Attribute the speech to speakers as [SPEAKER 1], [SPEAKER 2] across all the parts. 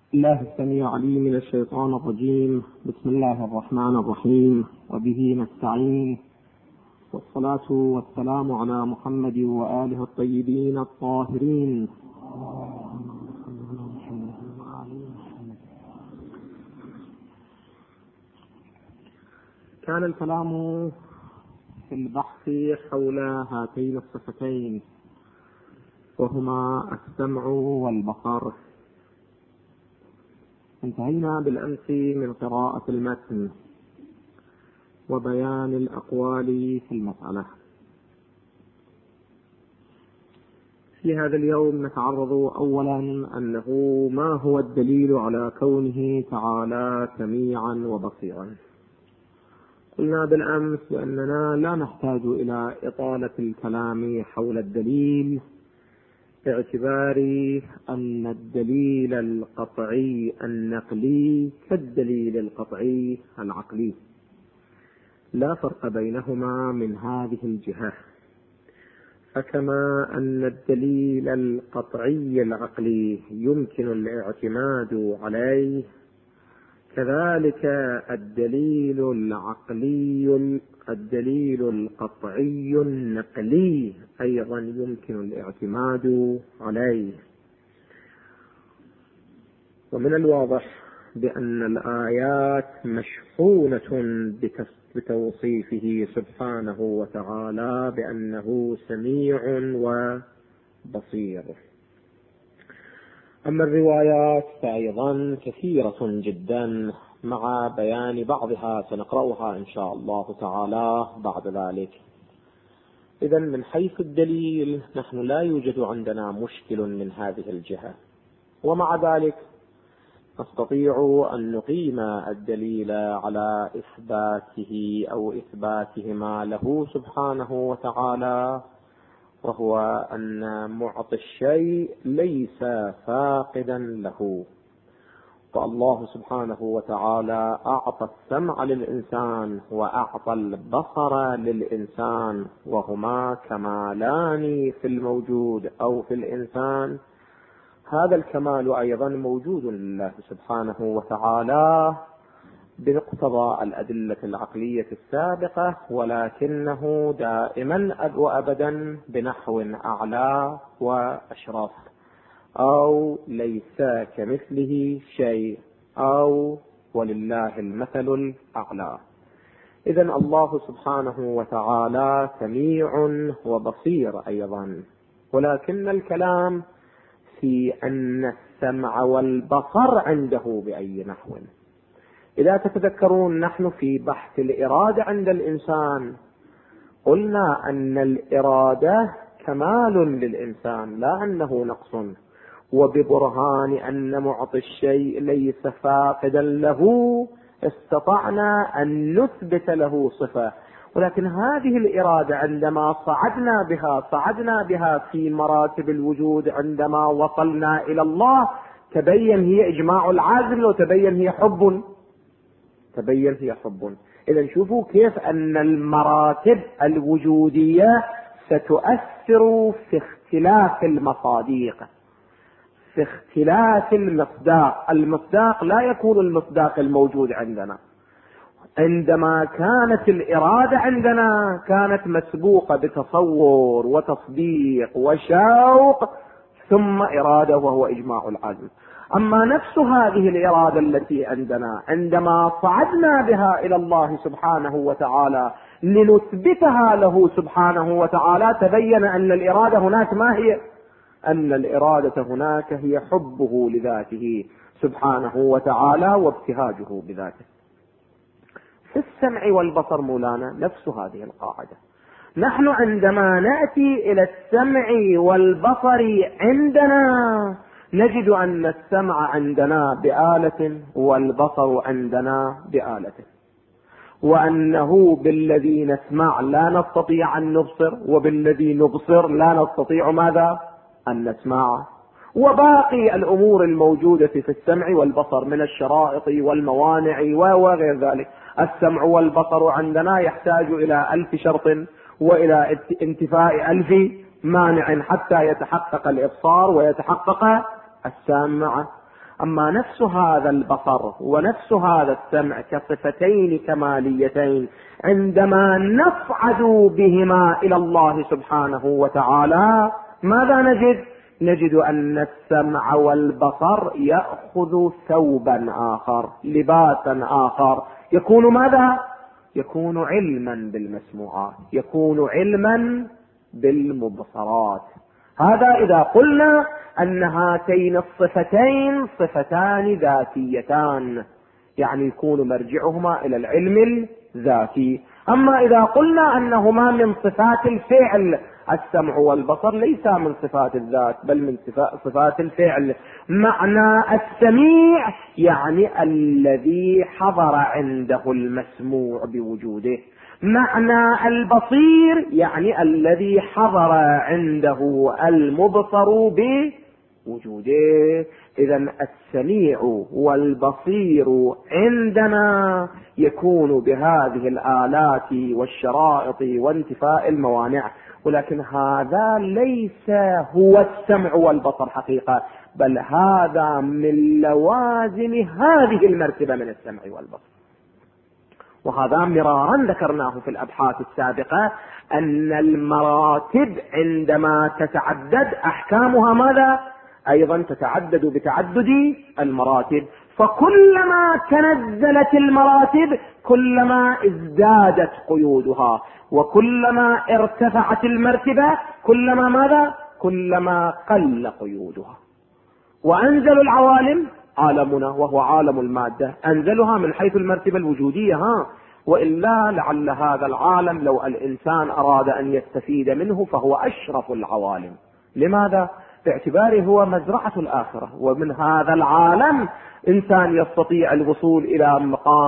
[SPEAKER 1] الله السميع العليم من الشيطان الرجيم. بسم الله الرحمن الرحيم، وبه نستعين، والصلاة والسلام على محمد وآله الطيبين الطاهرين. كان الكلام في البحث حول هاتين الصفتين، وهما السمع والبصر. انتهينا بالأمس من قراءة المتن وبيان الأقوال في المسألة. في هذا اليوم نتعرض أولا أنه ما هو الدليل على كونه تعالى سميعا وبصيرا. قلنا بالأمس بأننا لا نحتاج إلى إطالة الكلام حول الدليل، باعتبار أن الدليل القطعي النقلي كالدليل القطعي العقلي، لا فرق بينهما من هذه الجهة. فكما أن الدليل القطعي العقلي يمكن الاعتماد عليه، كذلك الدليل القطعي النقلي أيضا يمكن الاعتماد عليه. ومن الواضح بأن الآيات مشحونة بتوصيفه سبحانه وتعالى بأنه سميع وبصير. أما الروايات فأيضا كثيرة جدا، مع بيان بعضها سنقرأها إن شاء الله تعالى بعد ذلك. إذن من حيث الدليل نحن لا يوجد عندنا مشكل من هذه الجهة، ومع ذلك نستطيع أن نقيم الدليل على إثباته أو إثباتهما له سبحانه وتعالى، وهو أن معطي الشيء ليس فاقدا له. فالله سبحانه وتعالى أعطى السمع للإنسان وأعطى البصر للإنسان، وهما كمالان في الموجود أو في الإنسان. هذا الكمال أيضا موجود لله سبحانه وتعالى بمقتضى الأدلة العقلية السابقة، ولكنه دائما وأبدا بنحو أعلى وأشرف، أو ليس كمثله شيء، أو ولله المثل الأعلى. إذن الله سبحانه وتعالى سميع وبصير أيضا، ولكن الكلام في أن السمع والبصر عنده بأي نحو. إذا تتذكرون نحن في بحث الإرادة عند الإنسان قلنا أن الإرادة كمال للإنسان لا أنه نقص، وببرهان أن معطي الشيء ليس فاقدا له استطعنا أن نثبت له صفة. ولكن هذه الإرادة عندما صعدنا بها في مراتب الوجود، عندما وصلنا إلى الله تبين هي إجماع العازم، وتبين هي حب. إذن شوفوا كيف أن المراتب الوجودية ستؤثر في اختلاف المصادق، في اختلاف المصداق لا يكون المصداق الموجود عندنا. عندما كانت الإرادة عندنا كانت مسبوقة بتصور وتصديق وشوق، ثم إرادة وهو إجماع العزم. أما نفس هذه الإرادة التي عندنا عندما صعدنا بها إلى الله سبحانه وتعالى لنثبتها له سبحانه وتعالى، تبين أن الإرادة هناك ما هي؟ أن الإرادة هناك هي حبه لذاته سبحانه وتعالى وابتهاجه بذاته. في السمع والبصر مولانا نفس هذه القاعدة. نحن عندما نأتي إلى السمع والبصر عندنا نجد أن السمع عندنا بآلة والبصر عندنا بآلة، وأنه بالذي نسمع لا نستطيع أن نبصر، وبالذي نبصر لا نستطيع ماذا؟ أن نسمع. وباقي الأمور الموجودة في السمع والبصر من الشرائط والموانع وغير ذلك. السمع والبصر عندنا يحتاج إلى 1000 شرط وإلى انتفاء 1000 مانع حتى يتحقق الإبصار ويتحقق السمع. أما نفس هذا البصر ونفس هذا السمع كصفتين كماليتين عندما نصعد بهما إلى الله سبحانه وتعالى ماذا نجد؟ نجد أن السمع والبصر يأخذ ثوبا آخر، لباسا آخر، يكون ماذا؟ يكون علما بالمسموعات، يكون علما بالمبصرات. هذا إذا قلنا أن هاتين الصفتين صفتان ذاتيتان، يعني يكون مرجعهما إلى العلم الذاتي. أما إذا قلنا أنهما من صفات الفعل، السمع والبصر ليس من صفات الذات بل من صفات الفعل. معنى السميع يعني الذي حضر عنده المسموع بوجوده، معنى البصير يعني الذي حضر عنده المبصر بوجوده. إذن السميع والبصير عندنا يكون بهذه الآلات والشرائط وانتفاء الموانع، ولكن هذا ليس هو السمع والبصر حقيقة، بل هذا من لوازم هذه المرتبة من السمع والبصر. وهذا مرارا ذكرناه في الأبحاث السابقة أن المراتب عندما تتعدد أحكامها ماذا؟ أيضا تتعدد بتعدد المراتب، فكلما تنزلت المراتب كلما ازدادت قيودها، وكلما ارتفعت المرتبة كلما ماذا؟ كلما قل قيودها. وأنزل العوالم عالمنا وهو عالم المادة، أنزلها من حيث المرتبة الوجودية، وإلا لعل هذا العالم لو الإنسان أراد أن يستفيد منه فهو أشرف العوالم. لماذا؟ باعتباره هو مزرعة الآخرة، ومن هذا العالم إنسان يستطيع الوصول إلى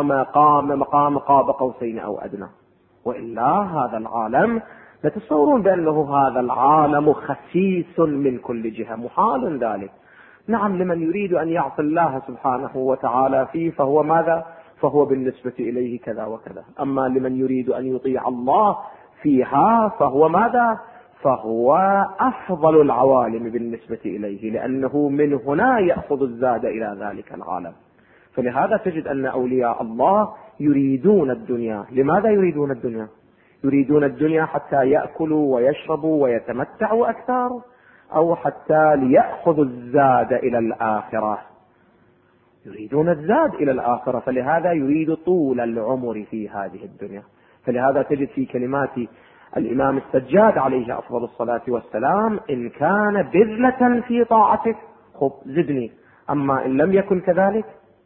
[SPEAKER 1] مقام قاب قوسين أو أدنى. وإلا هذا العالم تتصورون بأنه هذا العالم خسيس من كل جهة، محال ذلك. نعم، لمن يريد أن يعصي الله سبحانه وتعالى فيه فهو ماذا؟ فهو بالنسبة إليه كذا وكذا. أما لمن يريد أن يطيع الله فيها فهو ماذا؟ فهو أفضل العوالم بالنسبة إليه، لأنه من هنا يأخذ الزاد إلى ذلك العالم. فلهذا تجد أن أولياء الله يريدون الدنيا. لماذا يريدون الدنيا؟ يريدون الدنيا حتى يأكلوا ويشربوا ويتمتعوا أكثر، أو حتى ليأخذوا الزاد إلى الآخرة؟ يريدون الزاد إلى الآخرة، فلهذا يريد طول العمر في هذه الدنيا. فلهذا تجد في كلمات الإمام السجاد عليه أفضل الصلاة والسلام: إن كان بذلة في طاعتك خب زدني، أما إن لم يكن كذلك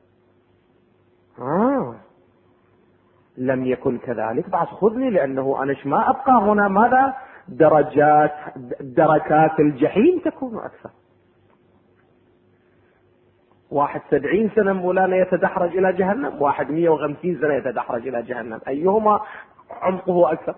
[SPEAKER 1] لم يكن كذلك بعد خذني، لأنه أنا ما أبقى هنا ماذا؟ دركات الجحيم تكون أكثر. واحد 70 سنة مولانا يتدحرج إلى جهنم، واحد 150 سنة يتدحرج إلى جهنم، أيهما عمقه أكثر؟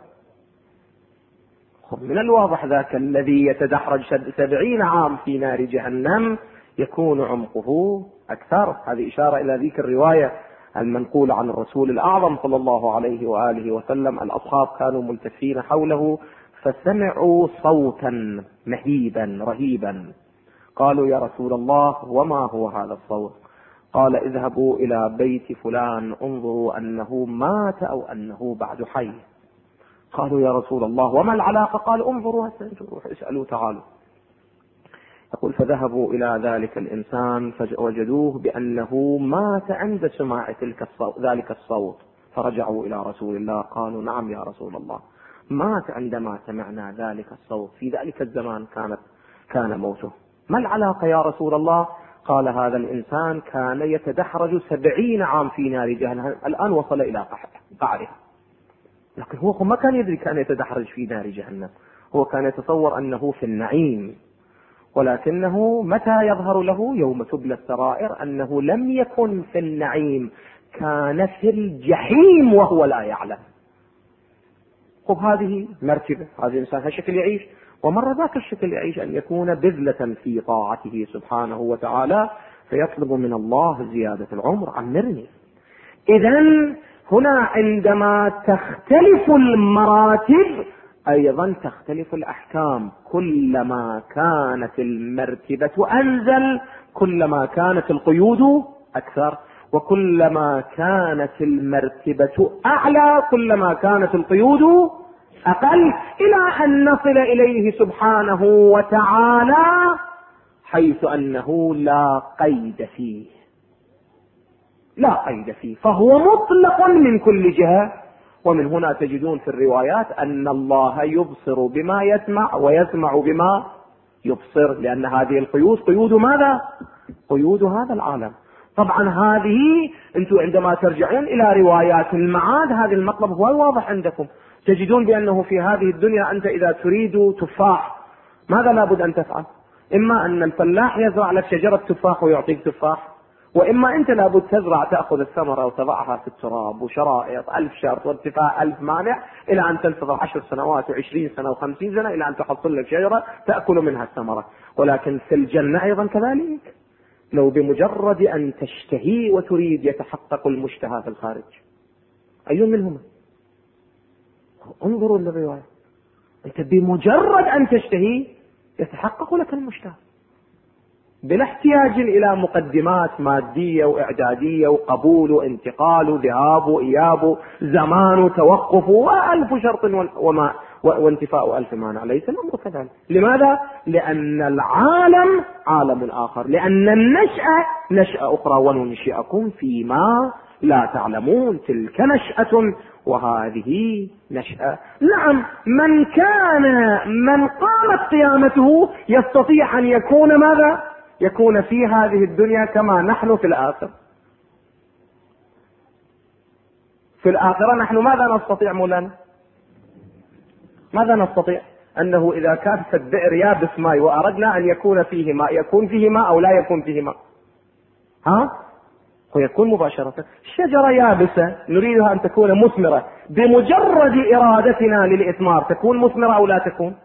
[SPEAKER 1] من الواضح ذاك الذي يتدحرج 70 عام في نار جهنم يكون عمقه أكثر. هذه إشارة إلى ذيك الرواية المنقولة عن الرسول الأعظم صلى الله عليه وآله وسلم: الأصحاب كانوا ملتفين حوله فسمعوا صوتا مهيبا رهيبا، قالوا: يا رسول الله وما هو هذا الصوت؟ قال: اذهبوا إلى بيت فلان انظروا أنه مات أو أنه بعد حي. قالوا: يا رسول الله وما العلاقة؟ قال: انظروا اسألوا تعالوا. يقول: فذهبوا إلى ذلك الإنسان فوجدوه بأنه مات عند سماع ذلك الصوت، فرجعوا إلى رسول الله قالوا: نعم يا رسول الله، مات عندما سمعنا ذلك الصوت، في ذلك الزمان كان موته. ما العلاقة يا رسول الله؟ قال: هذا الإنسان كان يتدحرج 70 عام في نار جهنم، الآن وصل إلى قعرها، لكن هو ما كان يدري كان يتدحرج في نار جهنم، هو كان يتصور أنه في النعيم، ولكنه متى يظهر له؟ يوم تبلى السرائر أنه لم يكن في النعيم، كان في الجحيم وهو لا يعلم. هذه مرتبة، هذا الإنسان هالشكل يعيش، ومرة ذاك الشكل يعيش أن يكون بذلة في طاعته سبحانه وتعالى، فيطلب من الله زيادة العمر، عمرني. إذن هنا عندما تختلف المراتب أيضا تختلف الأحكام، كلما كانت المرتبة أنزل كلما كانت القيود أكثر، وكلما كانت المرتبة أعلى كلما كانت القيود أقل، إلى أن نصل إليه سبحانه وتعالى حيث أنه لا قيد فيه، لا قيد فيه، فهو مطلق من كل جهة. ومن هنا تجدون في الروايات أن الله يبصر بما يسمع ويسمع بما يبصر، لأن هذه القيود قيود ماذا؟ قيود هذا العالم. طبعا هذه أنتم عندما ترجعون إلى روايات المعاد هذا المطلب هو واضح عندكم، تجدون بأنه في هذه الدنيا أنت إذا تريد تفاح ماذا لابد أن تفعل؟ إما أن الفلاح يزرع لك شجرة تفاح ويعطيك تفاح، وإما أنت لابد تزرع تأخذ الثمرة وتضعها في التراب وشرائط 1000 شرط وارتفاع 1000 مانع إلى أن تنتظر 10 سنوات و20 سنة و50 سنة إلى أن تحصل لك شجرة تأكل منها الثمرة. ولكن في الجنة أيضا كذلك، لو بمجرد أن تشتهي وتريد يتحقق المشتهى في الخارج. أي منهما؟ انظروا للرواية، أنت بمجرد أن تشتهي يتحقق لك المشتهى بلا احتياج إلى مقدمات مادية وإعدادية وقبول وانتقال وذهاب وإياب زمان وتوقف وألف شرط وانتفاء 1000 مانع. ليس الأمر كذلك. لماذا؟ لأن العالم عالم آخر، لأن النشأة نشأة أخرى، وننشئكم فيما لا تعلمون، تلك نشأة وهذه نشأة. نعم، من قامت قيامته يستطيع أن يكون ماذا؟ يكون في هذه الدنيا كما نحن في الآخرة. في الآخرة نحن ماذا نستطيع مولانا؟ ماذا نستطيع؟ أنه إذا كانت البئر يابس ماء وأردنا أن يكون فيه ماء، يكون فيه ماء أو لا يكون فيه ماء؟ ويكون مباشرة. الشجرة يابسة نريدها أن تكون مثمرة، بمجرد إرادتنا للإثمار تكون مثمرة أو لا تكون؟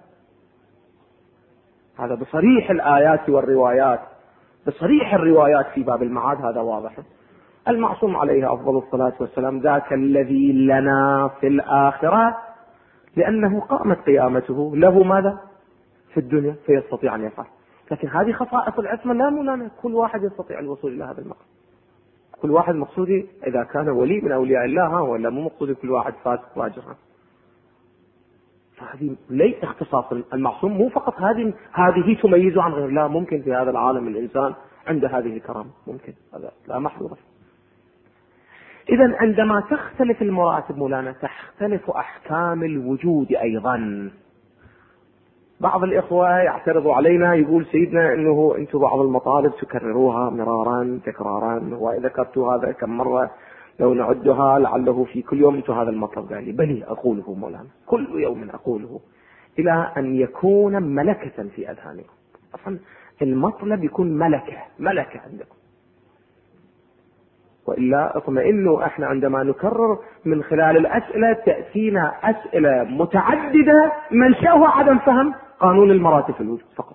[SPEAKER 1] هذا بصريح الآيات والروايات، بصريح الروايات في باب المعاد هذا واضح. المعصوم عليه أفضل الصلاة والسلام ذاك الذي لنا في الآخرة، لأنه قامت قيامته له ماذا؟ في الدنيا، فيستطيع أن يفعل. لكن هذه خصائص العصمة لا مولانا، كل واحد يستطيع الوصول إلى هذا المقام. كل واحد مقصودي إذا كان ولي من أولياء الله، ولا مو مقصودي كل واحد فاسق فاجر. فهذه ليس اختصاص المعصوم، مو فقط هذه تميزه عن غيره، لا، ممكن في هذا العالم الإنسان عنده هذه الكرامة، ممكن، هذا لا محظورة. إذن عندما تختلف المراتب مولانا تختلف أحكام الوجود أيضا. بعض الإخوة يعترضوا علينا، يقول سيدنا إنه أنتم بعض المطالب تكرروها مرارا تكرارا، وإذا ذكرتوا هذا كم مرة لو نعدها لعله في كل يوم أنتم هذا المطلب. قال لي بلي أقوله مولانا، كل يوم أقوله إلى أن يكون ملكة في أذهانكم. أصلا المطلب يكون ملكة عندكم، وإلا اطمئنوا. احنا عندما نكرر من خلال الأسئلة تأتينا أسئلة متعددة منشأها عدم فهم قانون المراتب في الوجود فقط.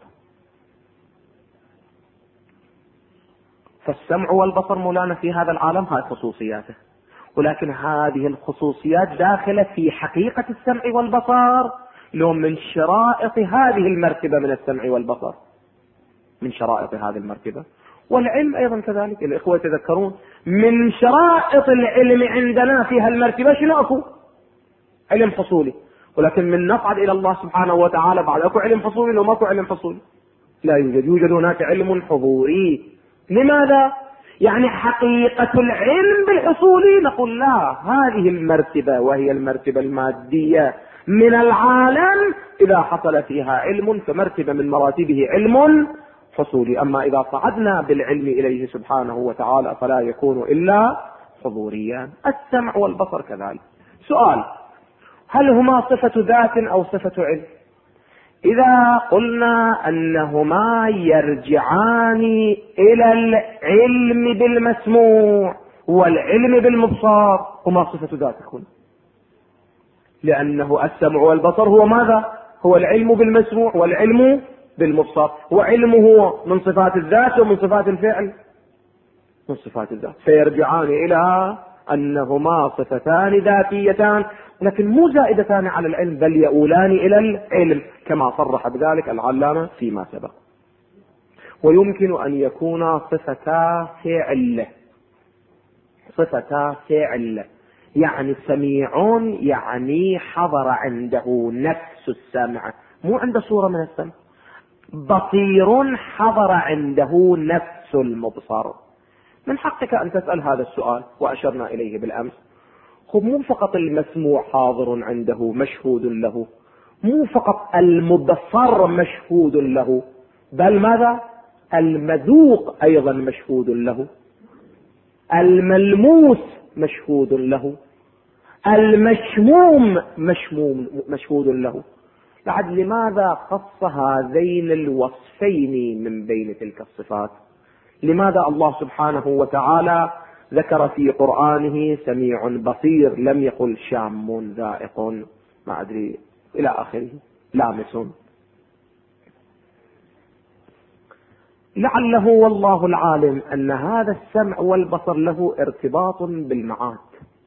[SPEAKER 1] فالسمع والبصر مولانا في هذا العالم هذه خصوصياته، ولكن هذه الخصوصيات داخلة في حقيقة السمع والبصر، لو من شرائط هذه المرتبة من السمع والبصر، من شرائط هذه المرتبة. والعلم أيضا كذلك. الإخوة يتذكرون من شرائط العلم عندنا في هالمرتبة شنو؟ أكو علم حصولي، ولكن من نصعد إلى الله سبحانه وتعالى بعد أكو علم حصولي. لو ما أكو علم حصولي لا يوجد هناك علم حضوري. لماذا؟ يعني حقيقة العلم بالحصولي نقول لا، هذه المرتبة وهي المرتبة المادية من العالم إذا حصل فيها علم فمرتبة من مراتبه علم حصولي. أما إذا صعدنا بالعلم إليه سبحانه وتعالى فلا يكون إلا حضوريا. السمع والبصر كذلك. سؤال: هل هما صفة ذات أو صفة علم؟ إذا قلنا أنهما يرجعان إلى العلم بالمسموع والعلم بالمبصر، هما صفة ذات يكون، لأنه السمع والبصر هو ماذا؟ هو العلم بالمسموع والعلم بالمبصر، وعلمه من صفات الذات ومن صفات الفعل من صفات الذات، فيرجعان إلى أنهما صفتان ذاتيتان، لكن مو زائدتان على العلم، بل يؤولان إلى العلم كما صرح بذلك العلامة فيما سبق. ويمكن أن يكون صفتا فعل، صفتا فعل، يعني سميع يعني حضر عنده نفس السمع، مو عنده صورة من السمع. بصير حضر عنده نفس المبصر. من حقك أن تسأل هذا السؤال وأشرنا إليه بالأمس. مو فقط المسموع حاضر عنده مشهود له، مو فقط المبصر مشهود له، بل ماذا؟ المذوق أيضا مشهود له، الملموس مشهود له، المشموم مشهود له. بعد لماذا خص هذين الوصفين من بين تلك الصفات؟ لماذا الله سبحانه وتعالى ذكر في قرآنه سميع بصير، لم يقل شام ذائق ما أدري إلى آخره لامس؟ لعله والله العالم أن هذا السمع والبصر له ارتباط بالمعاد،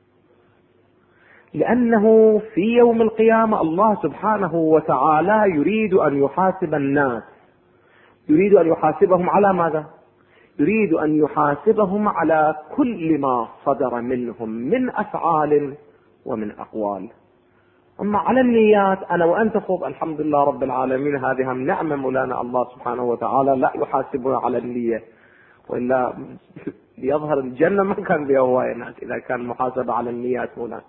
[SPEAKER 1] لأنه في يوم القيامة الله سبحانه وتعالى يريد أن يحاسب الناس. يريد أن يحاسبهم على ماذا؟ يريد أن يحاسبهم على كل ما صدر منهم من أفعال ومن أقوال. أما على النيات أنا وأنت خذ الحمد لله رب العالمين، هذه هم نعمة مولانا، الله سبحانه وتعالى لا يحاسبنا على النية، وإلا يظهر الجنة ما كان بها هواية ناس إذا كان محاسبة على النيات مولانا.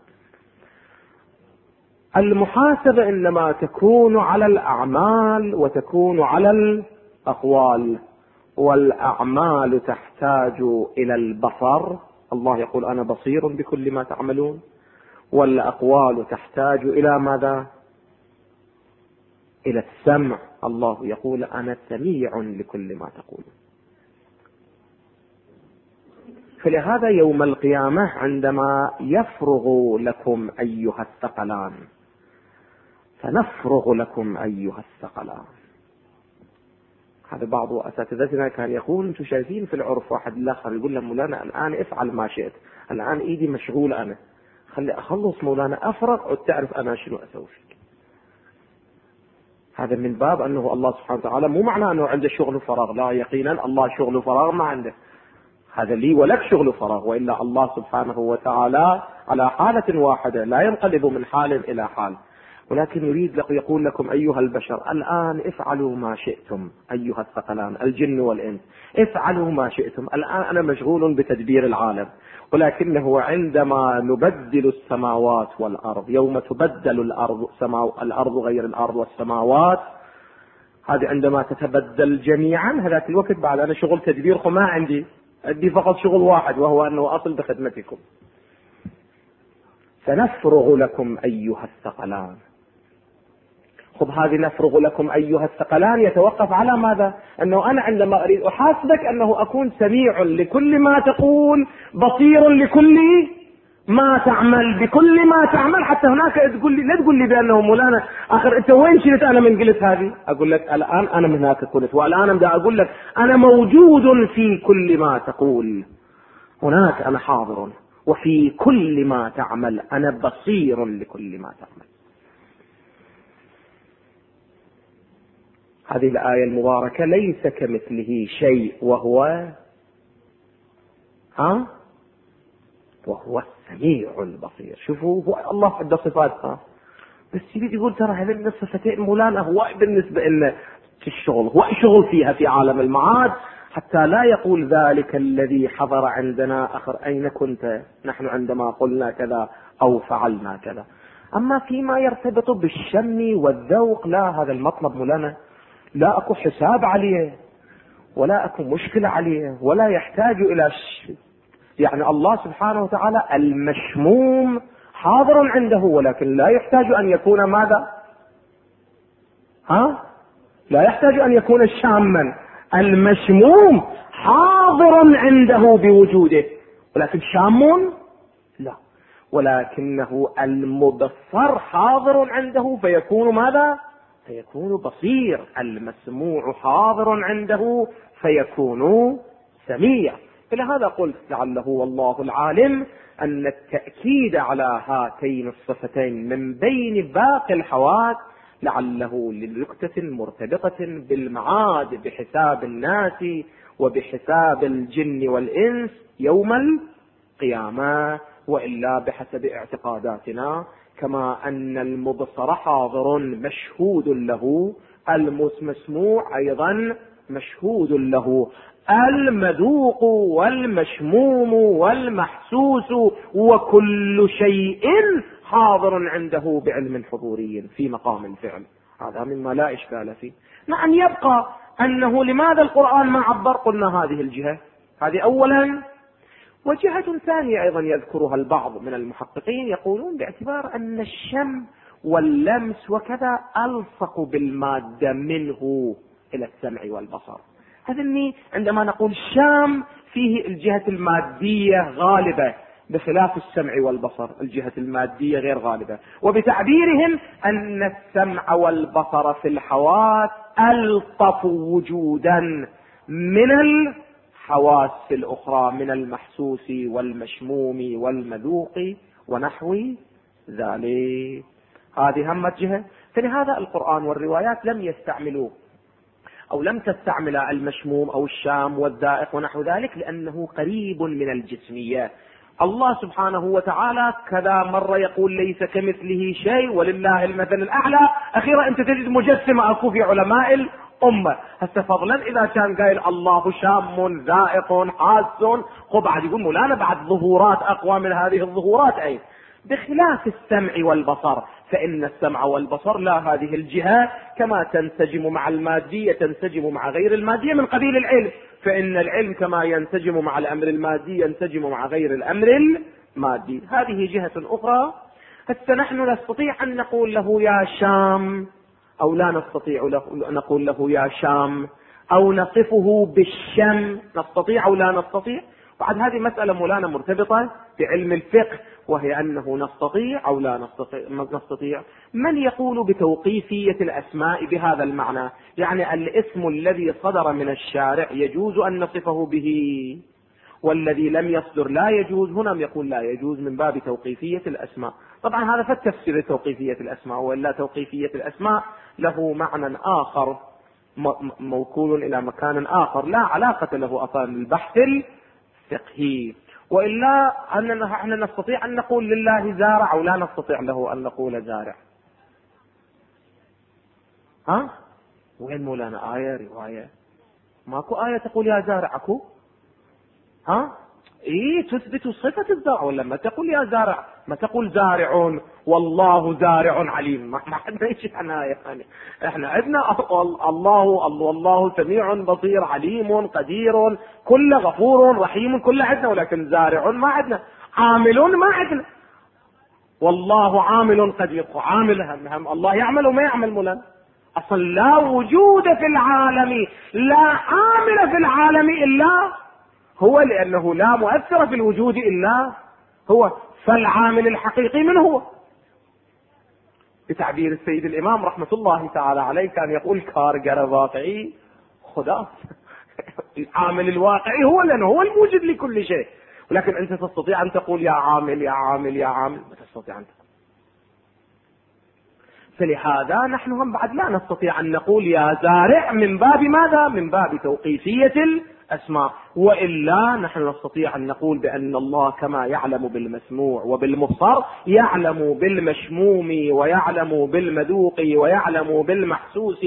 [SPEAKER 1] المحاسبة إنما تكون على الأعمال وتكون على الأقوال، والأعمال تحتاج إلى البصر، الله يقول أنا بصير بكل ما تعملون، والأقوال تحتاج إلى ماذا؟ إلى السمع، الله يقول أنا سميع لكل ما تقولون. فلهذا يوم القيامة عندما يفرغ لكم أيها الثقلان، فنفرغ لكم أيها الثقلان. هذا بعض أساتذتنا كان يقول أنتم شايفين في العرف واحد الآخر يقول له مولانا الآن افعل ما شئت، الآن إيدي مشغول، أنا خلي أخلص مولانا أفرغ وتعرف أنا شنو أسوي فيك. هذا من باب أنه الله سبحانه وتعالى مو معناه أنه عنده شغل فراغ، لا يقينا الله شغل فراغ ما عنده، هذا لي ولك شغل فراغ، وإلا الله سبحانه وتعالى على حالة واحدة لا ينقلب من حال إلى حال، ولكن يريد يقول لكم أيها البشر الآن افعلوا ما شئتم، أيها الثقلان الجن والإنس افعلوا ما شئتم، الآن أنا مشغول بتدبير العالم، ولكنه عندما نبدل السماوات والأرض، يوم تبدل الأرض غير الأرض والسماوات، هذه عندما تتبدل جميعا هذاك الوقت بعد أنا شغل تدبيركم ما عندي فقط شغل واحد، وهو أنه أصل بخدمتكم. سنفرغ لكم أيها الثقلان. خب هذه نفرغ لكم أيها الثقلان يتوقف على ماذا؟ أنه أنا عندما أريد أحاسبك أنه أكون سميع لكل ما تقول، بصير لكل ما تعمل، بكل ما تعمل، حتى هناك تقول لي لا تقول لي بأنه مولانا آخر أنت وين شلت أنا من قلت هذه؟ أقول لك الآن أنا من هناك قلت، والآن أبدأ أقول لك أنا موجود في كل ما تقول، هناك أنا حاضر، وفي كل ما تعمل أنا بصير لكل ما تعمل. هذه الآية المباركة ليس كمثله شيء وهو السميع البصير. شوفوا هو الله عنده صفات، بس يريد يقول ترى هذين الصفتين مولانا هو بالنسبة لنا في الشغل، هو شغل فيها في عالم المعاد، حتى لا يقول ذلك الذي حضر عندنا أخر أين كنت نحن عندما قلنا كذا أو فعلنا كذا. أما فيما يرتبط بالشم والذوق لا، هذا المطلب مولانا لا أكو حساب عليه ولا أكو مشكلة عليه ولا يحتاج إلى يعني الله سبحانه وتعالى المشموم حاضر عنده، ولكن لا يحتاج أن يكون ماذا؟ لا يحتاج أن يكون شاما. المشموم حاضر عنده بوجوده، ولكن شام لا، ولكنه المبصر حاضر عنده فيكون ماذا؟ فيكون بصير. المسموع حاضر عنده فيكون سميع. فلهذا قلت لعله والله العالم أن التأكيد على هاتين الصفتين من بين باقي الحواس لعله لنكتة مرتبطة بالمعاد بحساب الناس وبحساب الجن والإنس يوم القيامة، وإلا بحسب اعتقاداتنا كما أن المبصر حاضر مشهود له، المسموع أيضا مشهود له، المذوق والمشموم والمحسوس وكل شيء حاضر عنده بعلم حضوري في مقام الفعل. هذا مما لا إشكال فيه. نعم، يبقى أنه لماذا القرآن ما عبر؟ قلنا هذه الجهة، هذه أولا. وجهة ثانية أيضا يذكرها البعض من المحققين، يقولون باعتبار أن الشم واللمس وكذا ألصق بالمادة منه إلى السمع والبصر. هذا عندما نقول شام فيه الجهة المادية غالبة بخلاف السمع والبصر، الجهة المادية غير غالبة. وبتعبيرهم أن السمع والبصر في الحواس ألطف وجودا من الحواس الأخرى، من المحسوس والمشموم والمذوق ونحو ذلك. هذه همة جهة. فلهذا القرآن والروايات لم يستعملوا أو لم تستعمل المشموم أو الشام والذائق ونحو ذلك، لأنه قريب من الجسمية. الله سبحانه وتعالى كذا مرة يقول ليس كمثله شيء ولله المثل الأعلى، أخيرا أنت تجد مجسمة أكو في علماء الأمة. هسه فضلا إذا كان قايل الله شام ذائق حاس، بعد يقول مولانا بعد ظهورات أقوى من هذه الظهورات. أي بخلاف السمع والبصر، فإن السمع والبصر لا، هذه الجهة كما تنسجم مع المادية تنسجم مع غير المادية من قبيل العلم، فإن العلم كما ينسجم مع الأمر المادي ينسجم مع غير الأمر المادي. هذه جهة أخرى. هسه نحن نستطيع أن نقول له يا شام، أو لا نستطيع نقول له يا شام، أو نصفه بالشم، نستطيع أو لا نستطيع. بعد هذه مسألة مولانا مرتبطة بعلم الفقه، وهي أنه نستطيع أو لا نستطيع. من يقول بتوقيفية الأسماء بهذا المعنى، يعني الاسم الذي صدر من الشارع يجوز أن نصفه به، والذي لم يصدر لا يجوز. هنا يقول لا يجوز من باب توقيفية الأسماء. طبعا هذا فالتفسير توقيفية الأسماء، وإلا توقيفية الأسماء له معنى آخر موكول إلى مكان آخر لا علاقة له أصلا بالبحث الفقهي. وإلا أننا نحن نستطيع أن نقول لله زارع أو لا نستطيع له أن نقول زارع. ها وين مولانا آية رواية؟ ماكو آية تقول يا زارع أكو؟ ها تثبت صفة الزرع، ولا ما تقول يا زارع، ما تقول زارع والله زارع عليم. ما حد يشك عنها يعني. احنا عندنا الله سميع بصير عليم قدير كل غفور رحيم كل عندنا، ولكن زارع ما عندنا، عامل ما عندنا. والله عامل قدير، عامل هم الله يعمل وما يعمل مولانا. اصلا لا وجود في العالم، لا عامل في العالم الا هو، لأنه لا مؤثر في الوجود إلا هو، فالعامل الحقيقي من هو؟ بتعبير السيد الإمام رحمة الله تعالى عليه كان يقول كارجر واقعي خدا. العامل الواقعي هو، لأنه هو الموجد لكل شيء. ولكن أنت تستطيع أن تقول يا عامل يا عامل يا عامل، ما تستطيع أن تقول. فلهذا نحن هم بعد لا نستطيع أن نقول يا زارع من باب ماذا؟ من باب توقيفية الأسماء. وإلا نحن نستطيع أن نقول بأن الله كما يعلم بالمسموع وبالمبصر يعلم بالمشموم ويعلم بالمذوق ويعلم بالمحسوس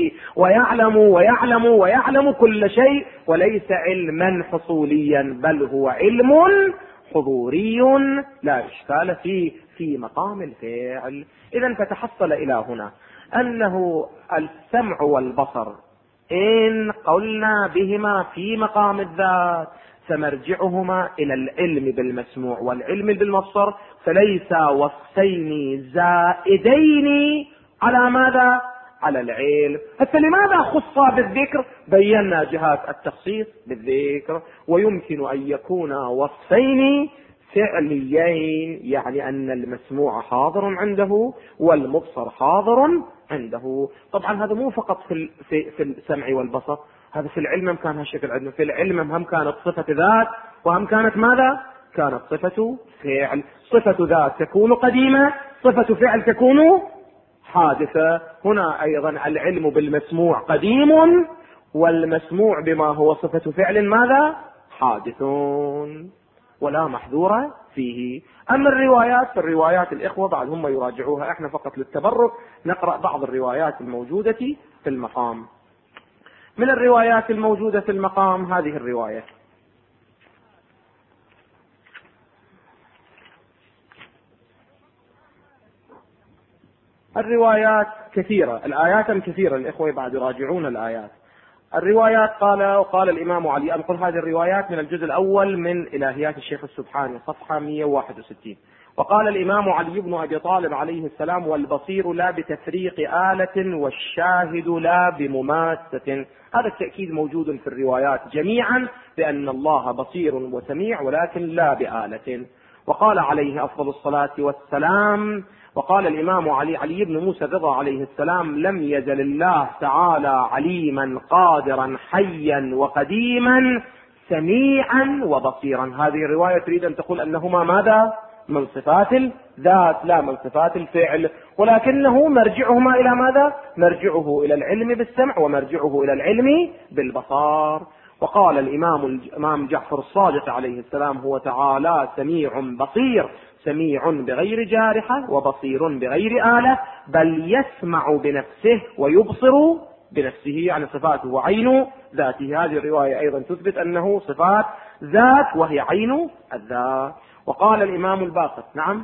[SPEAKER 1] ويعلم كل شيء، وليس علما حصوليا بل هو علم حضوري لا إشكال فيه في مقام الفعل. إذن فتحصل إلى هنا أنه السمع والبصر إن قلنا بهما في مقام الذات فمرجعهما إلى العلم بالمسموع والعلم بالمبصر، فليس وصفين زائدين على ماذا؟ على العلم. حتى لماذا خص بالذكر؟ بينا جهات التخصيص بالذكر. ويمكن أن يكون وصفين فعليين، يعني أن المسموع حاضر عنده والمبصر حاضر عنده. طبعا هذا مو فقط في السمع والبصر، هذا في العلم هم كان هالشكل عندنا. في العلم هم كانت صفة ذات وهم كانت ماذا؟ كانت صفة فعل. صفة ذات تكون قديمة، صفة فعل تكون حادثة. هنا أيضا العلم بالمسموع قديم، والمسموع بما هو صفة فعل ماذا؟ حادث، ولا محذور فيه. أما الروايات فالروايات الإخوة بعد هم يراجعوها، احنا فقط للتبرك نقرأ بعض الروايات الموجودة في المقام. من الروايات الموجودة في المقام هذه الرواية: الروايات كثيرة، الآيات كثيرة، الإخوة بعد يراجعون الآيات. الروايات وقال الإمام علي، أنقل هذه الروايات من الجزء الأول من إلهيات الشيخ السبحاني صفحة 161. وقال الإمام علي بن أبي طالب عليه السلام: والبصير لا بتفريق آلة والشاهد لا بمماسة. هذا التأكيد موجود في الروايات جميعا بأن الله بصير وسميع، ولكن لا بآلة. وقال عليه أفضل الصلاة والسلام، وقال الإمام علي بن موسى الرضا عليه السلام: لم يزل الله تعالى عليما قادرا حيا وقديما سميعا وبصيرا. هذه الرواية تريد أن تقول أنهما ماذا؟ من صفات الذات لا من صفات الفعل، ولكنه مرجعهما إلى ماذا؟ مرجعه إلى العلم بالسمع ومرجعه إلى العلم بالبصار. وقال الإمام جعفر الصادق عليه السلام: هو تعالى سميع بصير، سميع بغير جارحة وبصير بغير آلة، بل يسمع بنفسه ويبصر بنفسه، يعني صفاته وعين ذاته. هذه الرواية أيضا تثبت أنه صفات ذات وهي عين الذات. وقال الإمام الباقر: نعم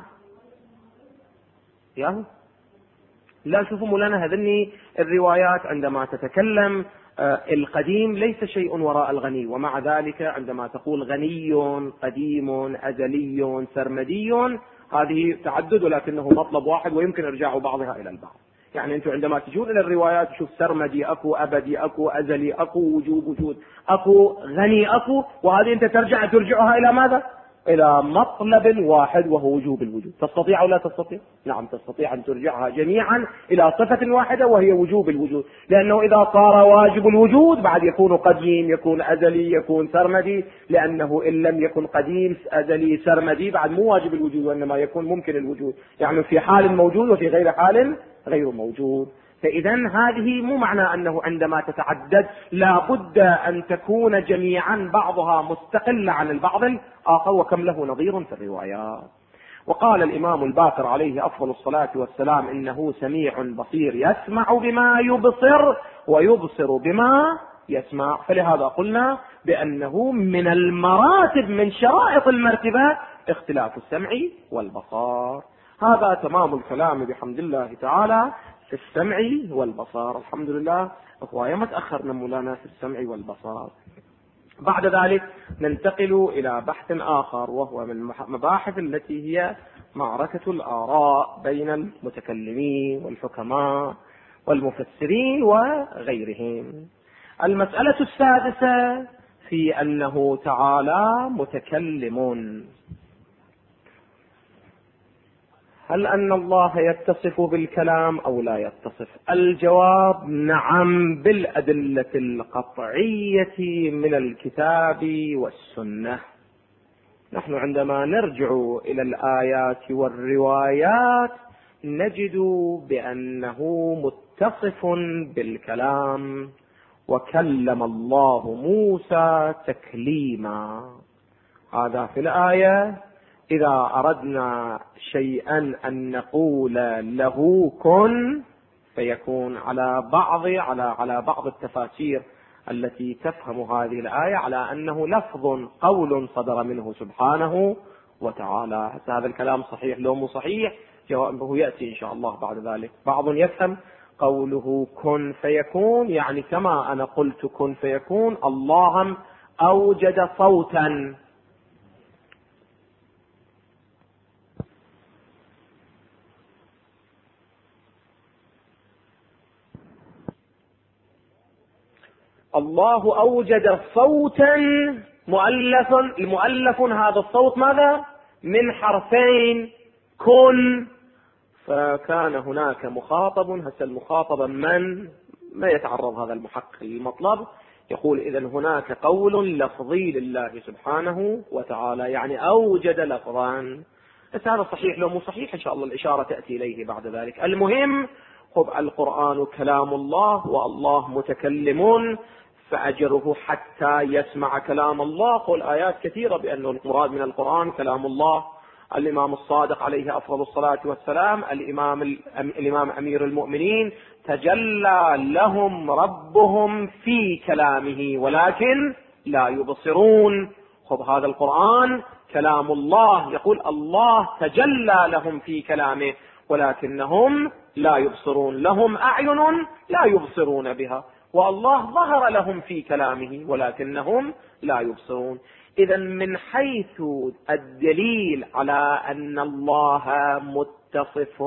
[SPEAKER 1] ياهو لا شوفوا مولانا هذني الروايات عندما تتكلم القديم ليس شيء وراء الغني، ومع ذلك عندما تقول غني قديم أزلي سرمدي هذه تعدد ولكنه مطلب واحد ويمكن إرجاع بعضها إلى البعض. يعني أنتم عندما تجون إلى الروايات تشوف سرمدي أكو، أبدي أكو، أزلي أكو، وجود أكو، غني أكو، وهذه أنت ترجعها إلى ماذا؟ إلى مطلب واحد وهو وجوب الوجود. تستطيع أو لا تستطيع؟ نعم تستطيع أن ترجعها جميعا إلى صفة واحدة وهي وجوب الوجود، لأنه إذا صار واجب الوجود بعد يكون قديم، يكون أزلي، يكون سرمدي، لأنه إن لم يكن قديم أزلي سرمدي بعد مو واجب الوجود وإنما يكون ممكن الوجود، يعني في حال موجود وفي غير حال غير موجود. فإذا هذه مو معنى أنه عندما تتعدد لا بد أن تكون جميعا بعضها مستقلة عن البعض الآخر، وكم له نظير في الروايات. وقال الإمام الباقر عليه أفضل الصلاة والسلام: إنه سميع بصير، يسمع بما يبصر ويبصر بما يسمع. فلهذا قلنا بأنه من المراتب من شرائط المرتبة اختلاف السمع والبصر. هذا تمام الكلام بحمد الله تعالى في السمع والبصر. الحمد لله أخويا ما تأخرنا مولانا في السمع والبصر. بعد ذلك ننتقل إلى بحث آخر، وهو من مباحث التي هي معركة الآراء بين المتكلمين والحكماء والمفسرين وغيرهم. المسألة السادسة في أنه تعالى متكلم. هل أن الله يتصف بالكلام أو لا يتصف؟ الجواب: نعم، بالأدلة القطعية من الكتاب والسنة. نحن عندما نرجع إلى الآيات والروايات نجد بأنه متصف بالكلام، وكلم الله موسى تكليما. هذا في الآية: إذا أردنا شيئا أن نقول له كن فيكون. على بعض التفاسير التي تفهم هذه الآية على أنه لفظ قول صدر منه سبحانه وتعالى. هذا الكلام صحيح لو مو صحيح؟ جوابه يأتي إن شاء الله بعد ذلك. بعض يفهم قوله كن فيكون يعني كما أنا قلت كن فيكون، الله أوجد صوتا. الله أوجد صوتا مؤلف هذا الصوت ماذا؟ من حرفين كن، فكان هناك مخاطب. هسه المخاطب من؟ ما يتعرض هذا المحقق للمطلب، يقول إذن هناك قول لفظي لله سبحانه وتعالى، يعني أوجد لفظا. بس هذا صحيح لو مو صحيح إن شاء الله الإشارة تأتي إليه بعد ذلك. المهم القرآن كلام الله والله متكلم، فأجره حتى يسمع كلام الله. قل آيات كثيرة بأنه المراد من القرآن كلام الله. الإمام الصادق عليه أفضل الصلاة والسلام الإمام أمير المؤمنين تجلى لهم ربهم في كلامه ولكن لا يبصرون. هذا القرآن كلام الله، يقول الله تجلى لهم في كلامه ولكنهم لا يبصرون، لهم أعين لا يبصرون بها، والله ظهر لهم في كلامه ولكنهم لا يبصرون. إذا من حيث الدليل على أن الله متصف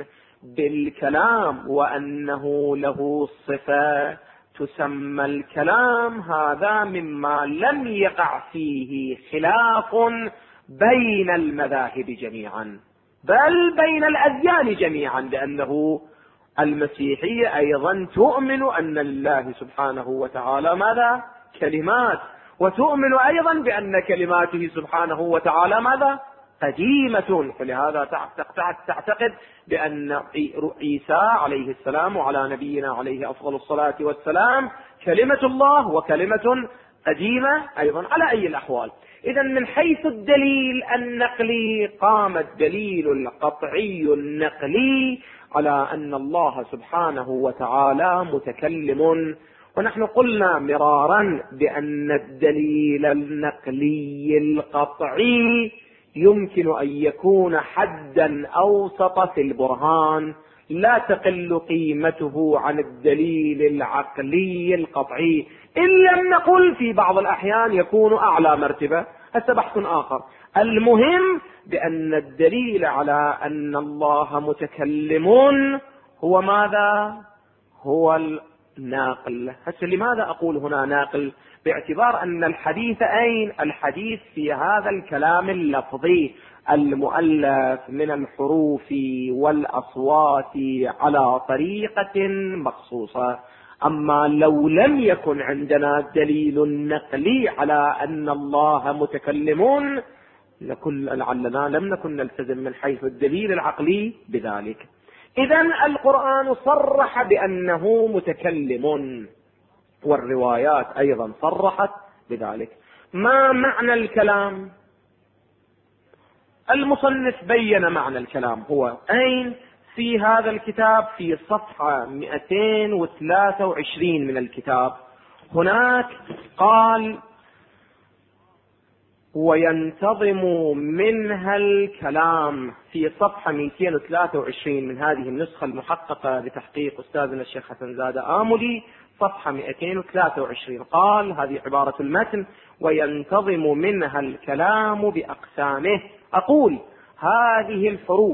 [SPEAKER 1] بالكلام وأنه له صفة تسمى الكلام، هذا مما لم يقع فيه خلاف بين المذاهب جميعا بل بين الأديان جميعا، لأنه المسيحية أيضا تؤمن أن لله سبحانه وتعالى ماذا؟ كلمات، وتؤمن أيضا بأن كلماته سبحانه وتعالى ماذا؟ قديمة. فلهذا تعتقد بأن عيسى عليه السلام وعلى نبينا عليه أفضل الصلاة والسلام كلمة الله وكلمة قديمة أيضا على أي الأحوال. إذا من حيث الدليل النقلي قام الدليل القطعي النقلي على أن الله سبحانه وتعالى متكلم. ونحن قلنا مرارا بأن الدليل النقلي القطعي يمكن أن يكون حدا أوسط في البرهان، لا تقل قيمته عن الدليل العقلي القطعي، إن لم نقل في بعض الأحيان يكون أعلى مرتبة، هذا بحث آخر. المهم بأن الدليل على أن الله متكلم هو ماذا؟ هو الناقل. هسه لماذا أقول هنا ناقل؟ باعتبار أن الحديث أين؟ الحديث في هذا الكلام اللفظي المؤلف من الحروف والأصوات على طريقة مخصوصة. أما لو لم يكن عندنا دليل نقلي على أن الله متكلم لعلنا لم نكن نلتزم من حيث الدليل العقلي بذلك. إذن القرآن صرح بأنه متكلم، والروايات أيضا صرحت بذلك. ما معنى الكلام؟ المصنف بين معنى الكلام هو أين؟ في هذا الكتاب في صفحة 223 من الكتاب. هناك قال وينتظم منها الكلام، في صفحة 223 من هذه النسخة المحققة بتحقيق أستاذنا الشيخ حسن زادة آملي، صفحة 223 قال، هذه عبارة المتن: وينتظم منها الكلام بأقسامه. أقول هذه الحروف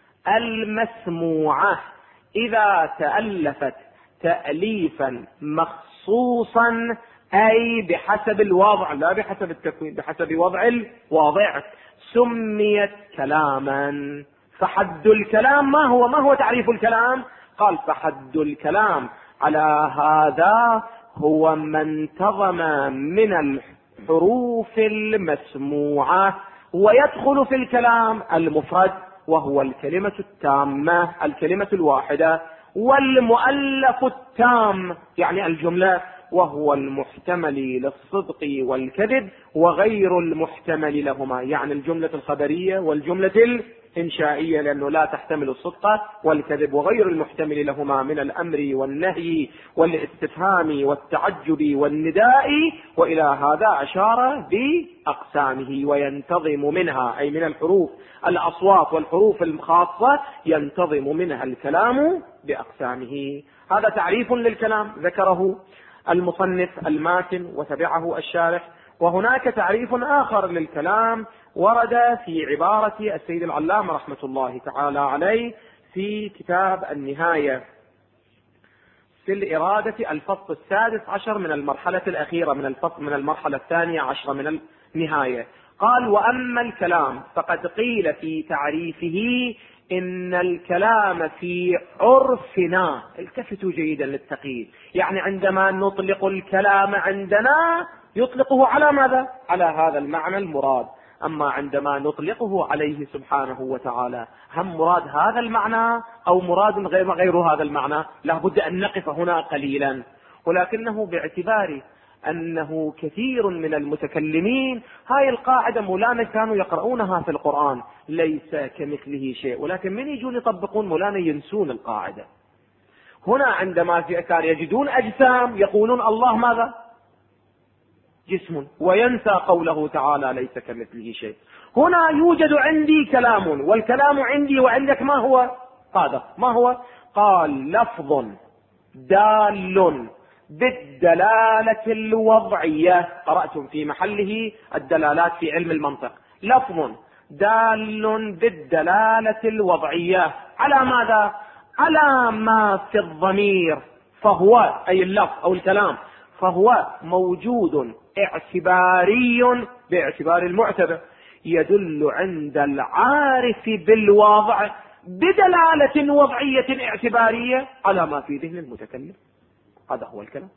[SPEAKER 1] المسموعة إذا تألفت تأليفا مخصوصا، أي بحسب الوضع لا بحسب التكوين، بحسب وضع الواضع، سميت كلاما. فحد الكلام ما هو؟ ما هو تعريف الكلام؟ قال فحد الكلام على هذا هو ما انتظم من الحروف المسموعة، ويدخل في الكلام المفرد وهو الكلمة التامة، الكلمة الواحدة، والمؤلف التام يعني الجملة، وهو المحتمل للصدق والكذب وغير المحتمل لهما، يعني الجملة الخبرية والجملة الإنشائية، لأنه لا تحتمل الصدق والكذب، وغير المحتمل لهما من الأمر والنهي والاستفهام والتعجب والنداء. وإلى هذا أشار بأقسامه. وينتظم منها أي من الحروف الأصوات والحروف الخاصة ينتظم منها الكلام بأقسامه. هذا تعريف للكلام ذكره المصنف الماتن وتبعه الشارح. وهناك تعريف آخر للكلام ورد في عبارة السيد العلامة رحمة الله تعالى عليه في كتاب النهاية في الإرادة، الفصل 16 من المرحلة الأخيرة من المرحلة 12 من النهاية. قال: وأما الكلام فقد قيل في تعريفه إن الكلام في عرفنا، التفتوا جيدا للتقييد، يعني عندما نطلق الكلام عندنا يطلقه على ماذا؟ على هذا المعنى المراد. أما عندما نطلقه عليه سبحانه وتعالى هم مراد هذا المعنى أو مراد غير هذا المعنى؟ لا بد أن نقف هنا قليلا. ولكنه باعتبار أنه كثير من المتكلمين هاي القاعدة مولانا كانوا يقرؤونها في القرآن، ليس كمثله شيء، ولكن من يجون يطبقون مولانا ينسون القاعدة. هنا عندما كانوا يجدون أجسام يقولون الله ماذا؟ جسم، وينسى قوله تعالى ليس كمثله شيء. هنا يوجد عندي كلام، والكلام عندي وعندك ما هو؟ هذا ما هو؟ قال لفظ دال بالدلالة الوضعية. قرأتم في محله الدلالات في علم المنطق. لفظ دال بالدلالة الوضعية على ماذا؟ على ما في الضمير، فهو أي اللفظ أو الكلام فهو موجود اعتباري باعتبار المعتبر، يدل عند العارف بالواضع بدلالة وضعية اعتبارية على ما في ذهن المتكلم. هذا هو الكلام.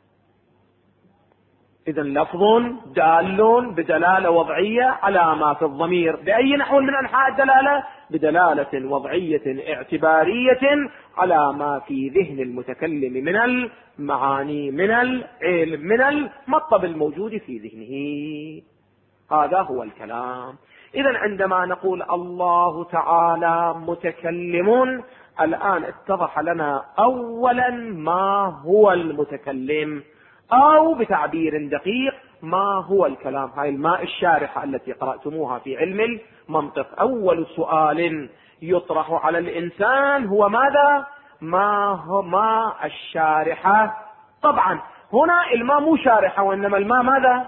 [SPEAKER 1] إذن لفظ دال بدلالة وضعية على ما في الضمير بأي نحو من أنحاء الدلالة؟ بدلالة وضعية اعتبارية على ما في ذهن المتكلم من المعاني، من العلم، من المطلب الموجود في ذهنه. هذا هو الكلام. إذن عندما نقول الله تعالى متكلم، الآن اتضح لنا أولا ما هو المتكلم، أو بتعبير دقيق ما هو الكلام. هاي الماء الشارحة التي قرأتموها في علم المنطق. أول سؤال يطرح على الإنسان هو ماذا؟ ما هو ماء الشارحة؟ طبعا هنا الماء مو شارحة، وإنما الماء ماذا؟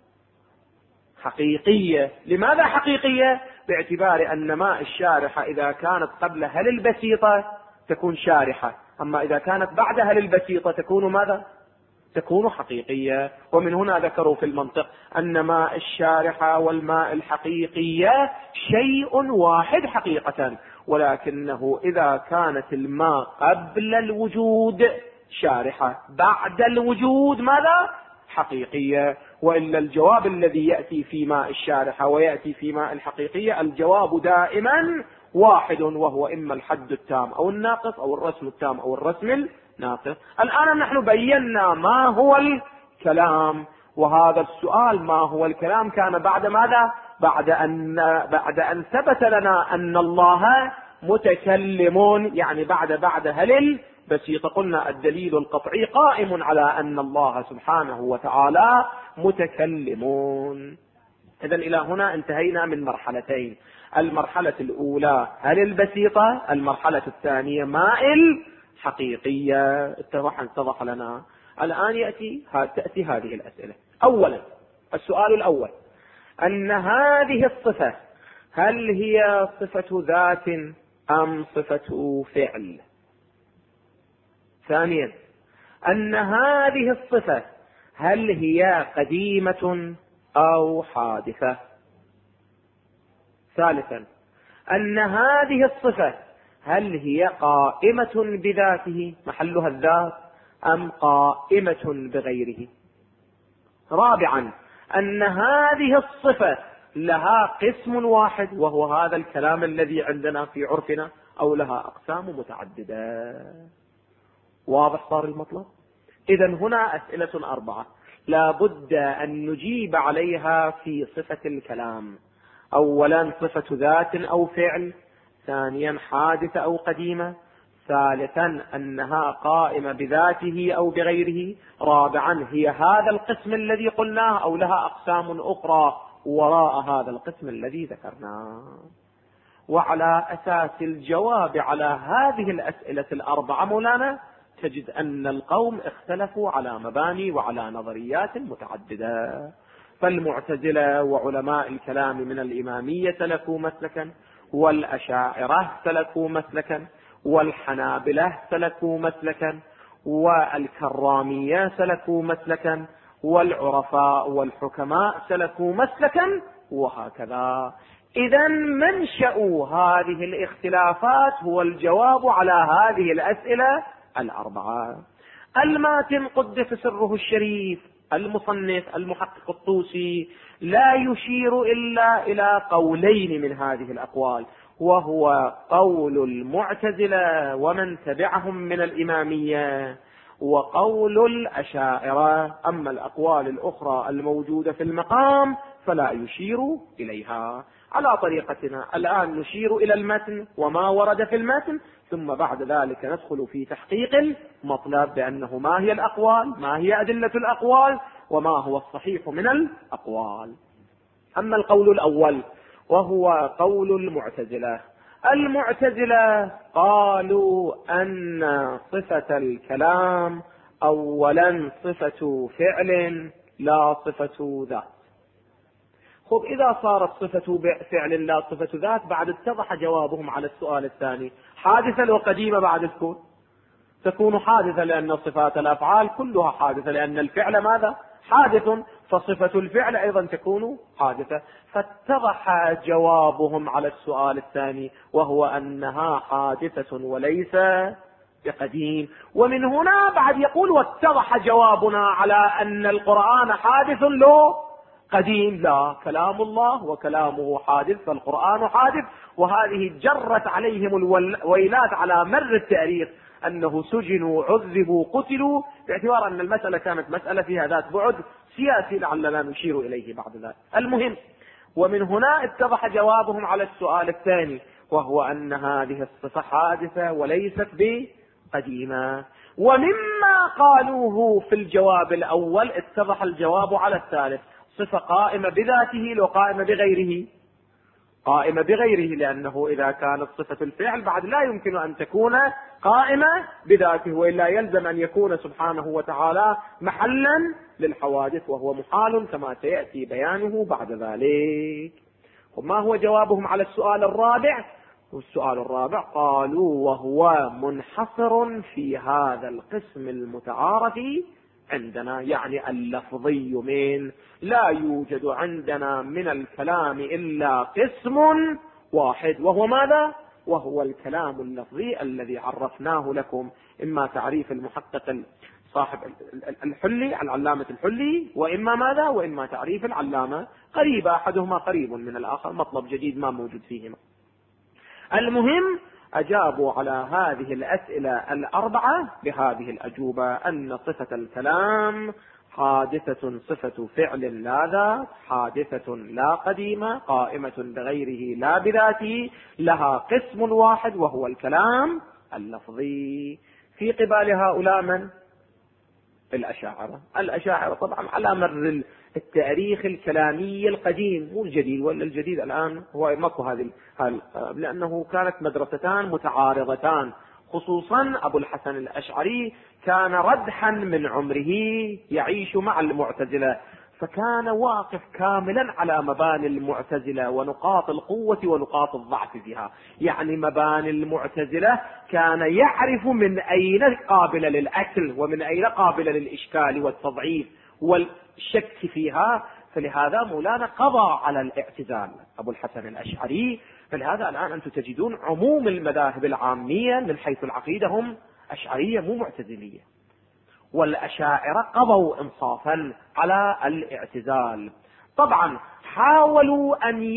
[SPEAKER 1] حقيقية. لماذا حقيقية؟ باعتبار أن ماء الشارحة إذا كانت قبل هل البسيطة تكون شارحة، أما إذا كانت بعد هل البسيطة تكون ماذا؟ تكون حقيقية. ومن هنا ذكروا في المنطق أن ماء الشارحة والماء الحقيقية شيء واحد حقيقة، ولكنه إذا كانت الماء قبل الوجود شارحة، بعد الوجود ماذا؟ حقيقية. وإلا الجواب الذي يأتي في ماء الشارحة ويأتي في ماء الحقيقية الجواب دائما واحد، وهو إما الحد التام أو الناقص، أو الرسم التام أو الرسم الناقص. الآن نحن بينا ما هو الكلام، وهذا السؤال ما هو الكلام كان بعد ماذا؟ بعد أن ثبت لنا أن الله متكلم، يعني بعد هل البسيطة. قلنا الدليل القطعي قائم على أن الله سبحانه وتعالى متكلم. إذن إلى هنا انتهينا من مرحلتين. المرحلة الأولى هل البسيطة، المرحلة الثانية ماء الحقيقية. اتضح لنا. الآن تأتي هذه الأسئلة. أولا السؤال الأول أن هذه الصفة هل هي صفة ذات أم صفة فعل؟ ثانيا أن هذه الصفة هل هي قديمة أو حادثة؟ ثالثا أن هذه الصفة هل هي قائمة بذاته محلها الذات أم قائمة بغيره؟ رابعا أن هذه الصفة لها قسم واحد وهو هذا الكلام الذي عندنا في عرفنا، أو لها أقسام متعددة. واضح صار المطلب؟ إذن هنا أسئلة 4 لا بد أن نجيب عليها في صفة الكلام. أولا صفة ذات أو فعل، ثانيا حادثة أو قديمة، ثالثا أنها قائمة بذاته أو بغيره، رابعا هي هذا القسم الذي قلناه أو لها أقسام أخرى وراء هذا القسم الذي ذكرناه. وعلى أساس الجواب على هذه الأسئلة 4 مولانا تجد أن القوم اختلفوا على مباني وعلى نظريات متعددة. فالمعتزلة وعلماء الكلام من الإمامية سلكوا مسلكا، والأشاعرة سلكوا مسلكا، والحنابلة سلكوا مسلكا، والكرامية سلكوا مسلكا، والعرفاء والحكماء سلكوا مسلكا، وهكذا. إذن منشأ هذه الاختلافات هو الجواب على هذه الأسئلة 4. الماتن قدس سره الشريف المصنف المحقق الطوسي لا يشير إلا إلى قولين من هذه الأقوال، وهو قول المعتزلة ومن تبعهم من الإمامية، وقول الأشاعرة. أما الأقوال الأخرى الموجودة في المقام فلا يشير إليها. على طريقتنا الآن نشير إلى المتن وما ورد في المتن، ثم بعد ذلك ندخل في تحقيق المطلب بأنه ما هي الأقوال، ما هي أدلة الأقوال، وما هو الصحيح من الأقوال. أما القول الأول وهو قول المعتزلة، المعتزلة قالوا أن صفة الكلام أولا صفة فعل لا صفة ذات. خب إذا صارت صفة فعل لا صفة ذات، بعد اتضح جوابهم على السؤال الثاني: حادثة وقديمة بعد تكون حادثة، لأن صفات الأفعال كلها حادثة، لأن الفعل ماذا؟ حادث، فصفة الفعل أيضا تكون حادثة. فاتضح جوابهم على السؤال الثاني، وهو أنها حادثة وليس بقديم. ومن هنا بعد يقول: واتضح جوابنا على أن القرآن حادث له قديم. لا، كلام الله وكلامه حادث، فالقرآن حادث. وهذه جرت عليهم الويلات على مر التاريخ، أنه سجنوا عذبوا قتلوا، باعتبار أن المسألة كانت مسألة فيها ذات بعد سياسي لعلنا نشير إليه بعد ذلك. المهم، ومن هنا اتضح جوابهم على السؤال الثاني، وهو أن هذه الصفة حادثة وليست بقديمة. ومما قالوه في الجواب الأول اتضح الجواب على الثالث: صفة قائمة بذاته لو قائمة بغيره، قائمة بغيره، لأنه إذا كانت صفة الفعل بعد لا يمكن أن تكون قائمة بذاته، وإلا يلزم أن يكون سبحانه وتعالى محلا للحوادث، وهو محال كما سيأتي بيانه بعد ذلك. وما هو جوابهم على السؤال الرابع؟ والسؤال الرابع قالوا: وهو منحصر في هذا القسم المتعارف عندنا، يعني اللفظي. من لا يوجد عندنا من الكلام إلا قسم واحد، وهو ماذا؟ وهو الكلام اللفظي الذي عرفناه لكم، إما تعريف المحقق صاحب الحلي العلامة الحلي، وإما ماذا؟ وإما تعريف العلامة، قريب أحدهما قريب من الآخر، مطلب جديد ما موجود فيهما. المهم أجابوا على هذه الأسئلة الأربعة بهذه الأجوبة: أن صفة الكلام حادثة صفة فعل لا ذات، حادثة لا قديمة، قائمة بغيره لا بذاته، لها قسم واحد وهو الكلام اللفظي. في قبال هؤلاء من؟ الأشاعرة. الأشاعرة طبعا على مر التاريخ الكلامي القديم، مو الجديد، ولا الجديد الآن هو ماكو هذه، لأنه كانت مدرستان متعارضتان، خصوصا أبو الحسن الأشعري كان ردحا من عمره يعيش مع المعتزلة، فكان واقف كاملا على مباني المعتزلة ونقاط القوة ونقاط الضعف فيها. يعني مباني المعتزلة كان يعرف من أين قابلة للأكل ومن أين قابلة للإشكال والتضعيف والشك فيها، فلهذا مولانا قضى على الاعتزال أبو الحسن الأشعري. فلهذا الآن أنتم تجدون عموم المذاهب العامية من حيث العقيدة هم أشعرية مو معتزلية، والأشاعرة قضوا إنصافا على الاعتزال. طبعا حاولوا أن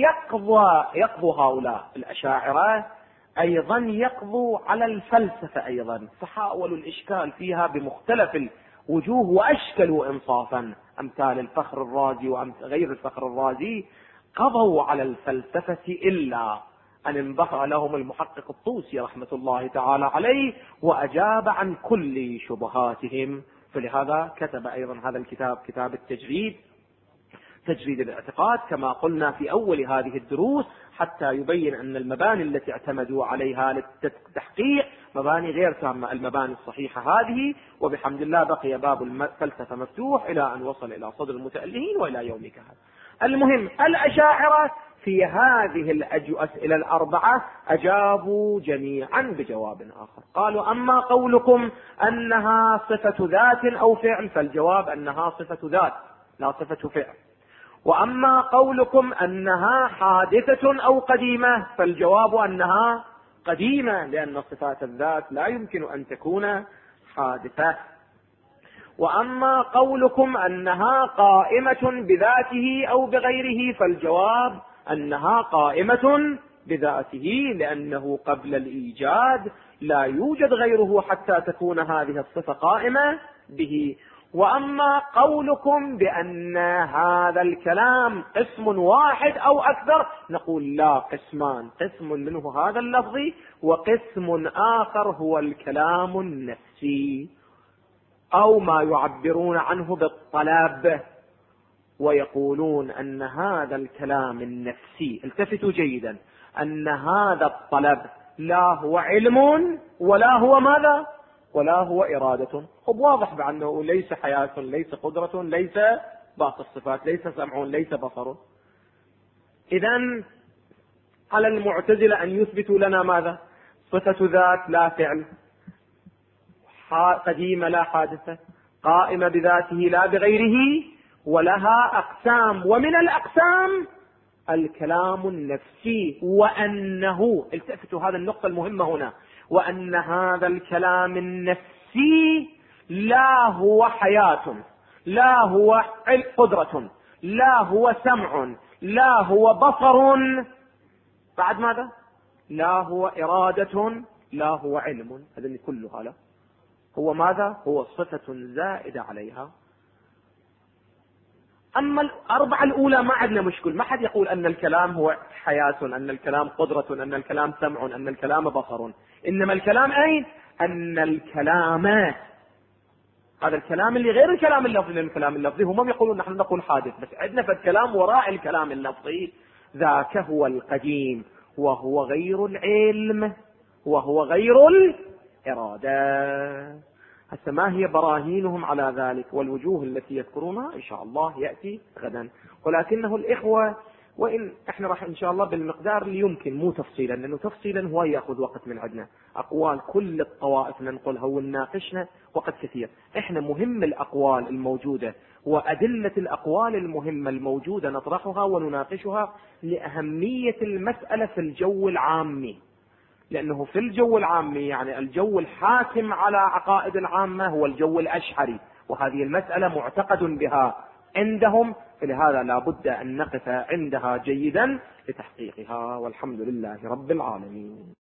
[SPEAKER 1] يقضوا هؤلاء الأشاعرة أيضا يقضوا على الفلسفة أيضا، فحاولوا الإشكال فيها بمختلف الوجوه وأشكلوا إنصافا، أمثال الفخر الرازي وغير الفخر الرازي قضوا على الفلسفة، إلا أن انبهر لهم المحقق الطوسي رحمة الله تعالى عليه وأجاب عن كل شبهاتهم. فلهذا كتب أيضا هذا الكتاب، كتاب التجريد، تجريد الاعتقاد، كما قلنا في أول هذه الدروس، حتى يبين أن المباني التي اعتمدوا عليها للتحقيق مباني غير تامة، المباني الصحيحة هذه. وبحمد الله بقي باب الفلسفة مفتوح إلى أن وصل إلى صدر المتألهين وإلى يومك هذا. المهم الأشاعرة في هذه الأسئلة الأربعة أجابوا جميعا بجواب آخر. قالوا: أما قولكم أنها صفة ذات أو فعل، فالجواب أنها صفة ذات لا صفة فعل. وأما قولكم أنها حادثة أو قديمة، فالجواب أنها قديمة، لأن صفات الذات لا يمكن أن تكون حادثة. وأما قولكم أنها قائمة بذاته أو بغيره فالجواب أنها قائمة بذاته، لأنه قبل الإيجاد لا يوجد غيره حتى تكون هذه الصفة قائمة به. وأما قولكم بأن هذا الكلام قسم واحد أو أكثر، نقول لا، قسمان، قسم منه هذا اللفظ وقسم آخر هو الكلام النفسي أو ما يعبرون عنه بالطلب، ويقولون أن هذا الكلام النفسي، التفتوا جيدا، أن هذا الطلب لا هو علم ولا هو ماذا، ولا هو إرادة. خب واضح بأنه ليس حياة، ليس قدرة، ليس باقي الصفات، ليس سمع، ليس بصر. إذن على المعتزلة أن يثبتوا لنا ماذا؟ صفة ذات لا فعل، قديمة لا حادثة، قائمة بذاته لا بغيره، ولها أقسام، ومن الأقسام الكلام النفسي، وأنه، التفتوا هذا النقطة المهمة هنا، وأن هذا الكلام النفسي لا هو حياة، لا هو قدرة، لا هو سمع، لا هو بصر، بعد ماذا؟ لا هو إرادة، لا هو علم. هذا كلها لا، هو ماذا؟ هو صفة زائدة عليها. أما الأربعة الأولى ما عندنا مشكل، ما حد يقول أن الكلام هو حياة، أن الكلام قدرة، أن الكلام سمع، أن الكلام بصر. إنما الكلام أين؟ أن الكلام، هذا الكلام اللي غير الكلام اللفظي، لأن الكلام اللفظي هم يقولون نحن نقول حادث، بس عندنا فالكلام وراء الكلام اللفظي، ذاك هو القديم، وهو غير العلم، وهو غير الإرادة. هسه ما هي براهينهم على ذلك والوجوه التي يذكرونها إن شاء الله يأتي غدا. ولكنه الإخوة، وإن احنا راح إن شاء الله بالمقدار اللي يمكن، مو تفصيلا، لأنه تفصيلا هو يأخذ وقت من عندنا، أقوال كل الطوائف ننقلها ونناقشنا وقت كثير. احنا مهم الأقوال الموجودة وأدلة الأقوال المهمة الموجودة نطرحها ونناقشها لأهمية المسألة في الجو العامي، لأنه في الجو العامي يعني الجو الحاكم على عقائد العامة هو الجو الأشعري، وهذه المسألة معتقد بها عندهم، فلهذا لا بد أن نقف عندها جيدا لتحقيقها. والحمد لله رب العالمين.